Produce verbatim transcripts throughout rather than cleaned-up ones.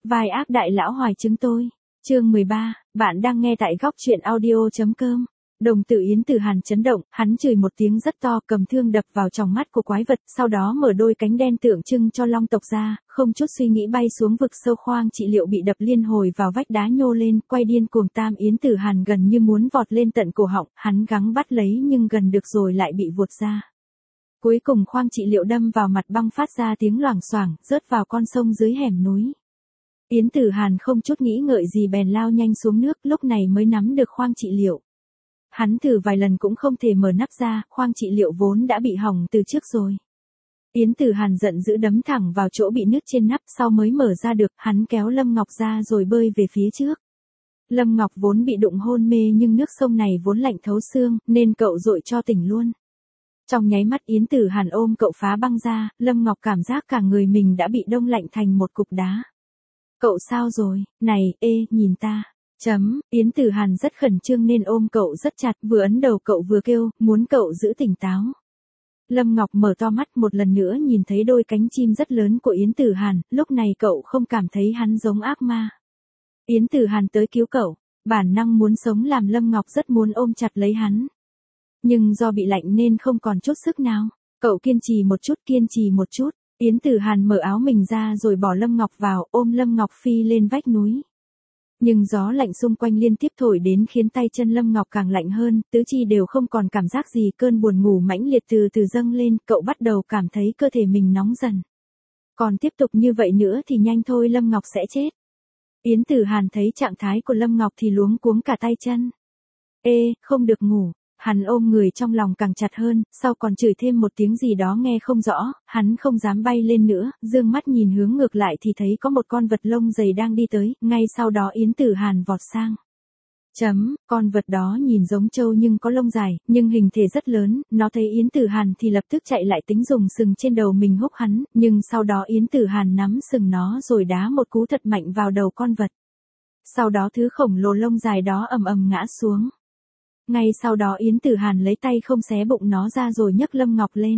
Vai ác đại lão hoài chứng tôi. Chương mười ba, bạn đang nghe tại góc truyện audio.com. Đồng tử Yến Tử Hàn chấn động, hắn chửi một tiếng rất to, cầm thương đập vào tròng mắt của quái vật, sau đó mở đôi cánh đen tượng trưng cho long tộc ra, không chút suy nghĩ bay xuống vực sâu. Khoang trị liệu bị đập liên hồi vào vách đá nhô lên, quay điên cuồng. Tam Yến Tử Hàn gần như muốn vọt lên tận cổ họng, hắn gắng bắt lấy nhưng gần được rồi lại bị vụt ra. Cuối cùng khoang trị liệu đâm vào mặt băng phát ra tiếng loảng xoảng, rớt vào con sông dưới hẻm núi. Yến Tử Hàn không chút nghĩ ngợi gì bèn lao nhanh xuống nước, lúc này mới nắm được khoang trị liệu. Hắn thử vài lần cũng không thể mở nắp ra, khoang trị liệu vốn đã bị hỏng từ trước rồi. Yến Tử Hàn giận dữ đấm thẳng vào chỗ bị nứt trên nắp, sau mới mở ra được, hắn kéo Lâm Ngọc ra rồi bơi về phía trước. Lâm Ngọc vốn bị đụng hôn mê nhưng nước sông này vốn lạnh thấu xương, nên cậu dội cho tỉnh luôn. Trong nháy mắt Yến Tử Hàn ôm cậu phá băng ra, Lâm Ngọc cảm giác cả người mình đã bị đông lạnh thành một cục đá. Cậu sao rồi, này, ê, nhìn ta. Chấm, Yến Tử Hàn rất khẩn trương nên ôm cậu rất chặt, vừa ấn đầu cậu vừa kêu, muốn cậu giữ tỉnh táo. Lâm Ngọc mở to mắt một lần nữa nhìn thấy đôi cánh chim rất lớn của Yến Tử Hàn, lúc này cậu không cảm thấy hắn giống ác ma. Yến Tử Hàn tới cứu cậu, bản năng muốn sống làm Lâm Ngọc rất muốn ôm chặt lấy hắn. Nhưng do bị lạnh nên không còn chút sức nào, cậu kiên trì một chút kiên trì một chút, Yến Tử Hàn mở áo mình ra rồi bỏ Lâm Ngọc vào, ôm Lâm Ngọc phi lên vách núi. Nhưng gió lạnh xung quanh liên tiếp thổi đến khiến tay chân Lâm Ngọc càng lạnh hơn, tứ chi đều không còn cảm giác gì, cơn buồn ngủ mãnh liệt từ từ dâng lên, cậu bắt đầu cảm thấy cơ thể mình nóng dần. Còn tiếp tục như vậy nữa thì nhanh thôi Lâm Ngọc sẽ chết. Yến Tử Hàn thấy trạng thái của Lâm Ngọc thì luống cuống cả tay chân. Ê, không được ngủ. Hắn ôm người trong lòng càng chặt hơn, sau còn chửi thêm một tiếng gì đó nghe không rõ, hắn không dám bay lên nữa, dương mắt nhìn hướng ngược lại thì thấy có một con vật lông dày đang đi tới, ngay sau đó Yến Tử Hàn vọt sang. Chấm, con vật đó nhìn giống trâu nhưng có lông dài, nhưng hình thể rất lớn, nó thấy Yến Tử Hàn thì lập tức chạy lại tính dùng sừng trên đầu mình húc hắn, nhưng sau đó Yến Tử Hàn nắm sừng nó rồi đá một cú thật mạnh vào đầu con vật. Sau đó thứ khổng lồ lông dài đó ầm ầm ngã xuống. Ngay sau đó Yến Tử Hàn lấy tay không xé bụng nó ra rồi nhấc Lâm Ngọc lên.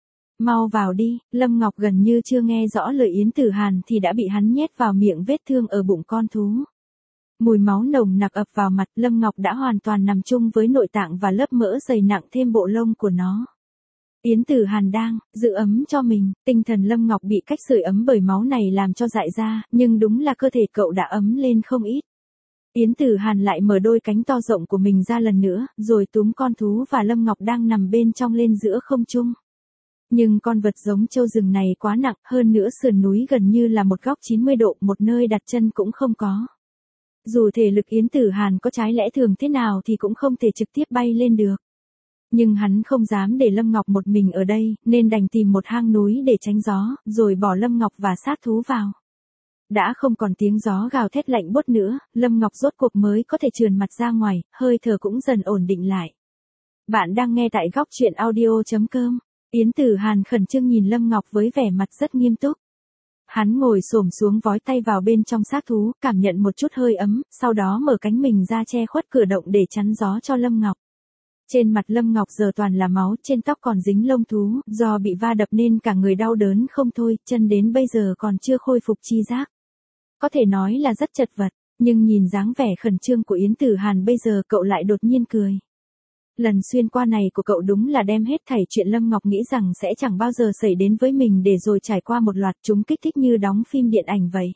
Mau vào đi, Lâm Ngọc gần như chưa nghe rõ lời Yến Tử Hàn thì đã bị hắn nhét vào miệng vết thương ở bụng con thú. Mùi máu nồng nặc ập vào mặt, Lâm Ngọc đã hoàn toàn nằm chung với nội tạng và lớp mỡ dày nặng thêm bộ lông của nó. Yến Tử Hàn đang giữ ấm cho mình, tinh thần Lâm Ngọc bị cách sưởi ấm bởi máu này làm cho dại ra, nhưng đúng là cơ thể cậu đã ấm lên không ít. Yến Tử Hàn lại mở đôi cánh to rộng của mình ra lần nữa, rồi túm con thú và Lâm Ngọc đang nằm bên trong lên giữa không trung. Nhưng con vật giống trâu rừng này quá nặng, hơn nữa sườn núi gần như là một góc chín mươi độ, một nơi đặt chân cũng không có. Dù thể lực Yến Tử Hàn có trái lẽ thường thế nào thì cũng không thể trực tiếp bay lên được. Nhưng hắn không dám để Lâm Ngọc một mình ở đây, nên đành tìm một hang núi để tránh gió, rồi bỏ Lâm Ngọc và xác thú vào. Đã không còn tiếng gió gào thét lạnh buốt nữa, Lâm Ngọc rốt cuộc mới có thể trườn mặt ra ngoài, hơi thở cũng dần ổn định lại. Bạn đang nghe tại góc truyện audio.com. Yến Tử Hàn khẩn trương nhìn Lâm Ngọc với vẻ mặt rất nghiêm túc. Hắn ngồi xổm xuống vói tay vào bên trong xác thú, cảm nhận một chút hơi ấm, sau đó mở cánh mình ra che khuất cửa động để chắn gió cho Lâm Ngọc. Trên mặt Lâm Ngọc giờ toàn là máu, trên tóc còn dính lông thú, do bị va đập nên cả người đau đớn không thôi, chân đến bây giờ còn chưa khôi phục chi giác. Có thể nói là rất chật vật, nhưng nhìn dáng vẻ khẩn trương của Yến Tử Hàn bây giờ cậu lại đột nhiên cười. Lần xuyên qua này của cậu đúng là đem hết thảy chuyện Lâm Ngọc nghĩ rằng sẽ chẳng bao giờ xảy đến với mình để rồi trải qua một loạt chúng kích thích như đóng phim điện ảnh vậy.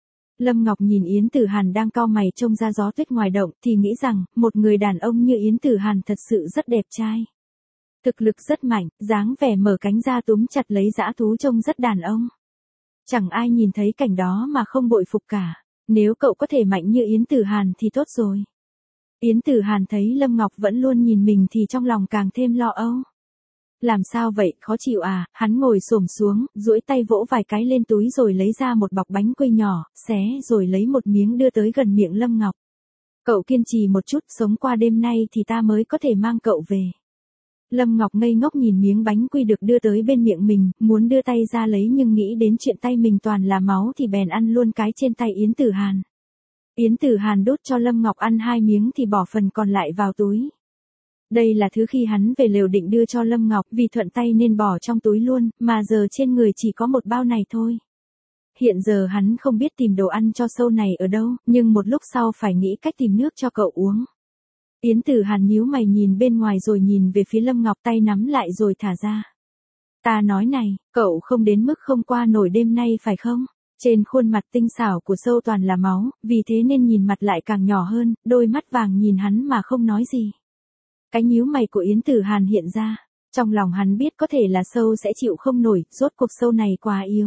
Lâm Ngọc nhìn Yến Tử Hàn đang cau mày trông ra gió tuyết ngoài động thì nghĩ rằng, một người đàn ông như Yến Tử Hàn thật sự rất đẹp trai. Thực lực rất mạnh, dáng vẻ mở cánh ra túm chặt lấy dã thú trông rất đàn ông. Chẳng ai nhìn thấy cảnh đó mà không bội phục cả. Nếu cậu có thể mạnh như Yến Tử Hàn thì tốt rồi. Yến Tử Hàn thấy Lâm Ngọc vẫn luôn nhìn mình thì trong lòng càng thêm lo âu. Làm sao vậy, khó chịu à? Hắn ngồi xổm xuống, duỗi tay vỗ vài cái lên túi rồi lấy ra một bọc bánh quy nhỏ, xé rồi lấy một miếng đưa tới gần miệng Lâm Ngọc. Cậu kiên trì một chút, sống qua đêm nay thì ta mới có thể mang cậu về. Lâm Ngọc ngây ngốc nhìn miếng bánh quy được đưa tới bên miệng mình, muốn đưa tay ra lấy nhưng nghĩ đến chuyện tay mình toàn là máu thì bèn ăn luôn cái trên tay Yến Tử Hàn. Yến Tử Hàn đút cho Lâm Ngọc ăn hai miếng thì bỏ phần còn lại vào túi. Đây là thứ khi hắn về lều định đưa cho Lâm Ngọc, vì thuận tay nên bỏ trong túi luôn, mà giờ trên người chỉ có một bao này thôi. Hiện giờ hắn không biết tìm đồ ăn cho sâu này ở đâu, nhưng một lúc sau phải nghĩ cách tìm nước cho cậu uống. Yến Tử Hàn nhíu mày nhìn bên ngoài rồi nhìn về phía Lâm Ngọc, tay nắm lại rồi thả ra. Ta nói này, cậu không đến mức không qua nổi đêm nay phải không? Trên khuôn mặt tinh xảo của sâu toàn là máu, vì thế nên nhìn mặt lại càng nhỏ hơn, đôi mắt vàng nhìn hắn mà không nói gì. Cái nhíu mày của Yến Tử Hàn hiện ra, trong lòng hắn biết có thể là sâu sẽ chịu không nổi, rốt cuộc sâu này quá yếu.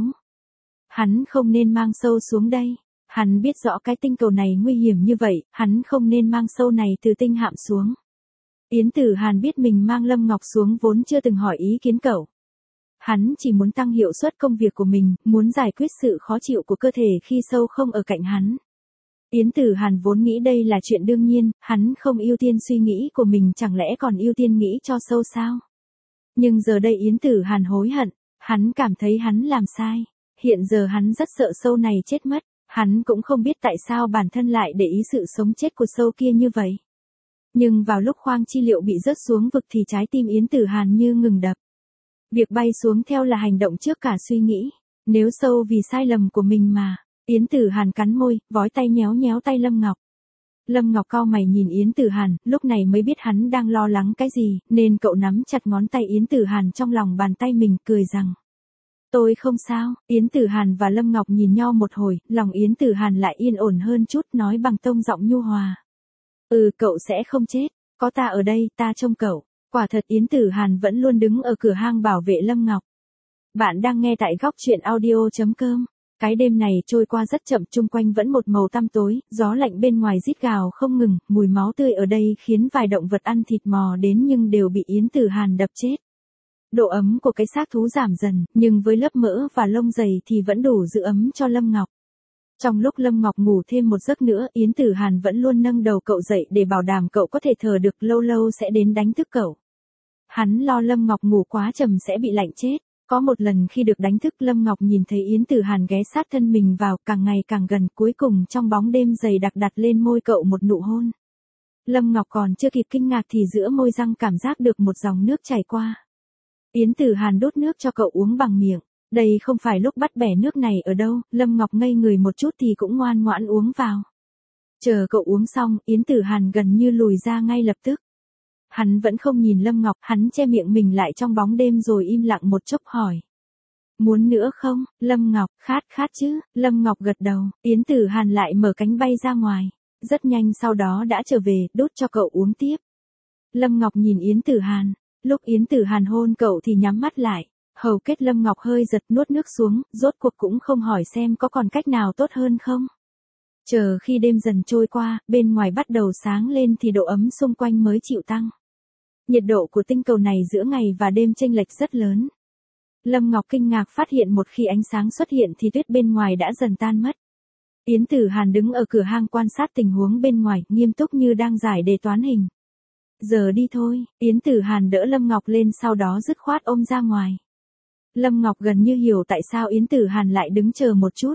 Hắn không nên mang sâu xuống đây. Hắn biết rõ cái tinh cầu này nguy hiểm như vậy, hắn không nên mang sâu này từ tinh hạm xuống. Yến Tử Hàn biết mình mang Lâm Ngọc xuống vốn chưa từng hỏi ý kiến cậu. Hắn chỉ muốn tăng hiệu suất công việc của mình, muốn giải quyết sự khó chịu của cơ thể khi sâu không ở cạnh hắn. Yến Tử Hàn vốn nghĩ đây là chuyện đương nhiên, hắn không ưu tiên suy nghĩ của mình, chẳng lẽ còn ưu tiên nghĩ cho sâu sao? Nhưng giờ đây Yến Tử Hàn hối hận, hắn cảm thấy hắn làm sai. Hiện giờ hắn rất sợ sâu này chết mất, hắn cũng không biết tại sao bản thân lại để ý sự sống chết của sâu kia như vậy. Nhưng vào lúc khoang chi liệu bị rớt xuống vực thì trái tim Yến Tử Hàn như ngừng đập. Việc bay xuống theo là hành động trước cả suy nghĩ. Nếu sâu vì sai lầm của mình mà. Yến Tử Hàn cắn môi, vói tay nhéo nhéo tay Lâm Ngọc. Lâm Ngọc cau mày nhìn Yến Tử Hàn, lúc này mới biết hắn đang lo lắng cái gì, nên cậu nắm chặt ngón tay Yến Tử Hàn trong lòng bàn tay mình, cười rằng: tôi không sao. Yến Tử Hàn và Lâm Ngọc nhìn nhau một hồi, lòng Yến Tử Hàn lại yên ổn hơn chút, nói bằng tông giọng nhu hòa: ừ, cậu sẽ không chết, có ta ở đây, ta trông cậu. Quả thật Yến Tử Hàn vẫn luôn đứng ở cửa hang bảo vệ Lâm Ngọc. Bạn đang nghe tại góc truyện audio.com. Cái đêm này trôi qua rất chậm, chung quanh vẫn một màu tăm tối, gió lạnh bên ngoài rít gào không ngừng, mùi máu tươi ở đây khiến vài động vật ăn thịt mò đến nhưng đều bị Yến Tử Hàn đập chết. Độ ấm của cái xác thú giảm dần, nhưng với lớp mỡ và lông dày thì vẫn đủ giữ ấm cho Lâm Ngọc. Trong lúc Lâm Ngọc ngủ thêm một giấc nữa, Yến Tử Hàn vẫn luôn nâng đầu cậu dậy để bảo đảm cậu có thể thở được, lâu lâu sẽ đến đánh thức cậu. Hắn lo Lâm Ngọc ngủ quá trầm sẽ bị lạnh chết. Có một lần khi được đánh thức, Lâm Ngọc nhìn thấy Yến Tử Hàn ghé sát thân mình vào, càng ngày càng gần, cuối cùng trong bóng đêm dày đặc đặt lên môi cậu một nụ hôn. Lâm Ngọc còn chưa kịp kinh ngạc thì giữa môi răng cảm giác được một dòng nước chảy qua. Yến Tử Hàn đút nước cho cậu uống bằng miệng. Đây không phải lúc bắt bẻ nước này ở đâu, Lâm Ngọc ngây người một chút thì cũng ngoan ngoãn uống vào. Chờ cậu uống xong, Yến Tử Hàn gần như lùi ra ngay lập tức. Hắn vẫn không nhìn Lâm Ngọc, hắn che miệng mình lại trong bóng đêm rồi im lặng một chốc hỏi: muốn nữa không? Lâm Ngọc: khát khát chứ. Lâm Ngọc gật đầu. Yến Tử Hàn lại mở cánh bay ra ngoài. Rất nhanh sau đó đã trở về, đút cho cậu uống tiếp. Lâm Ngọc nhìn Yến Tử Hàn. Lúc Yến Tử Hàn hôn cậu thì nhắm mắt lại. Hầu kết Lâm Ngọc hơi giật, nuốt nước xuống, rốt cuộc cũng không hỏi xem có còn cách nào tốt hơn không. Chờ khi đêm dần trôi qua, bên ngoài bắt đầu sáng lên thì độ ấm xung quanh mới chịu tăng. Nhiệt độ của tinh cầu này giữa ngày và đêm chênh lệch rất lớn. Lâm Ngọc kinh ngạc phát hiện một khi ánh sáng xuất hiện thì tuyết bên ngoài đã dần tan mất. Yến Tử Hàn đứng ở cửa hang quan sát tình huống bên ngoài, nghiêm túc như đang giải đề toán hình. Giờ đi thôi. Yến Tử Hàn đỡ Lâm Ngọc lên, sau đó dứt khoát ôm ra ngoài. Lâm Ngọc gần như hiểu tại sao Yến Tử Hàn lại đứng chờ một chút.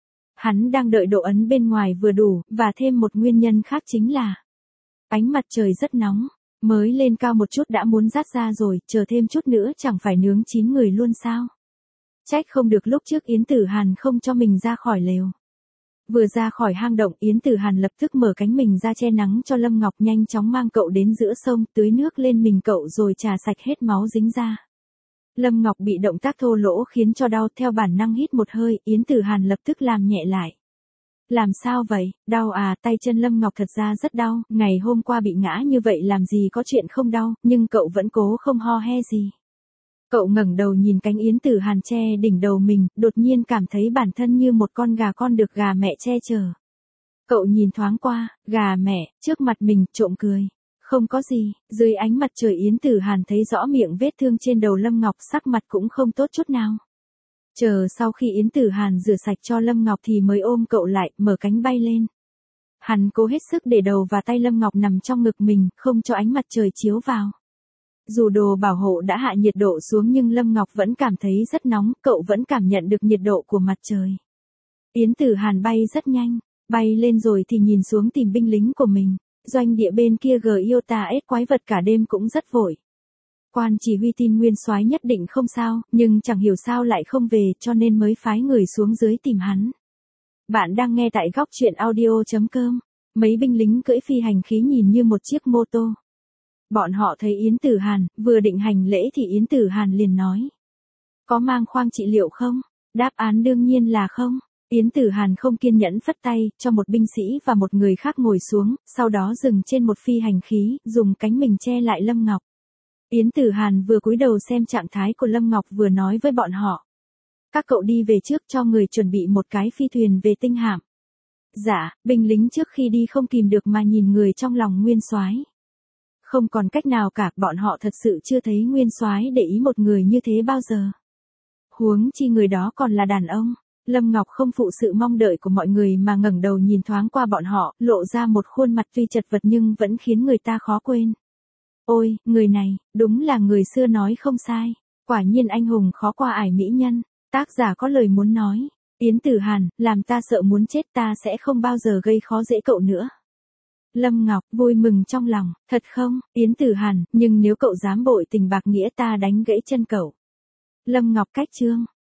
Hắn đang đợi độ ấn bên ngoài vừa đủ, và thêm một nguyên nhân khác chính là ánh mặt trời rất nóng, mới lên cao một chút đã muốn rát ra rồi, chờ thêm chút nữa chẳng phải nướng chín người luôn sao. Trách không được lúc trước Yến Tử Hàn không cho mình ra khỏi lều. Vừa ra khỏi hang động, Yến Tử Hàn lập tức mở cánh mình ra che nắng cho Lâm Ngọc, nhanh chóng mang cậu đến giữa sông, tưới nước lên mình cậu rồi chà sạch hết máu dính ra. Lâm Ngọc bị động tác thô lỗ khiến cho đau, theo bản năng hít một hơi, Yến Tử Hàn lập tức làm nhẹ lại. Làm sao vậy? Đau à? Tay chân Lâm Ngọc thật ra rất đau, ngày hôm qua bị ngã như vậy làm gì có chuyện không đau, nhưng cậu vẫn cố không ho he gì. Cậu ngẩng đầu nhìn cánh Yến Tử Hàn che đỉnh đầu mình, đột nhiên cảm thấy bản thân như một con gà con được gà mẹ che chở. Cậu nhìn thoáng qua, gà mẹ, trước mặt mình, trộm cười. Không có gì. Dưới ánh mặt trời Yến Tử Hàn thấy rõ miệng vết thương trên đầu Lâm Ngọc, sắc mặt cũng không tốt chút nào. Chờ sau khi Yến Tử Hàn rửa sạch cho Lâm Ngọc thì mới ôm cậu lại, mở cánh bay lên. Hắn cố hết sức để đầu và tay Lâm Ngọc nằm trong ngực mình, không cho ánh mặt trời chiếu vào. Dù đồ bảo hộ đã hạ nhiệt độ xuống nhưng Lâm Ngọc vẫn cảm thấy rất nóng, cậu vẫn cảm nhận được nhiệt độ của mặt trời. Yến Tử Hàn bay rất nhanh, bay lên rồi thì nhìn xuống tìm binh lính của mình. Doanh địa bên kia Giota S quái vật cả đêm cũng rất vội. Quan chỉ huy tin Nguyên Soái nhất định không sao, nhưng chẳng hiểu sao lại không về, cho nên mới phái người xuống dưới tìm hắn. Bạn đang nghe tại góc truyện audio.com. Mấy binh lính cưỡi phi hành khí nhìn như một chiếc mô tô. Bọn họ thấy Yến Tử Hàn, vừa định hành lễ thì Yến Tử Hàn liền nói. Có mang khoang trị liệu không? Đáp án đương nhiên là không. Yến Tử Hàn không kiên nhẫn phất tay, cho một binh sĩ và một người khác ngồi xuống, sau đó dừng trên một phi hành khí, dùng cánh mình che lại Lâm Ngọc. Yến Tử Hàn vừa cúi đầu xem trạng thái của Lâm Ngọc vừa nói với bọn họ. Các cậu đi về trước cho người chuẩn bị một cái phi thuyền về Tinh Hạm. Dạ, binh lính trước khi đi không kìm được mà nhìn người trong lòng Nguyên Soái. Không còn cách nào cả, bọn họ thật sự chưa thấy Nguyên Soái để ý một người như thế bao giờ. Huống chi người đó còn là đàn ông. Lâm Ngọc không phụ sự mong đợi của mọi người mà ngẩng đầu nhìn thoáng qua bọn họ, lộ ra một khuôn mặt tuy chật vật nhưng vẫn khiến người ta khó quên. Ôi, người này, đúng là người xưa nói không sai. Quả nhiên anh hùng khó qua ải mỹ nhân. Tác giả có lời muốn nói. Yến Tử Hàn, làm ta sợ muốn chết, ta sẽ không bao giờ gây khó dễ cậu nữa. Lâm Ngọc, vui mừng trong lòng, thật không, Yến Tử Hàn, nhưng nếu cậu dám bội tình bạc nghĩa ta đánh gãy chân cậu. Lâm Ngọc cách chương.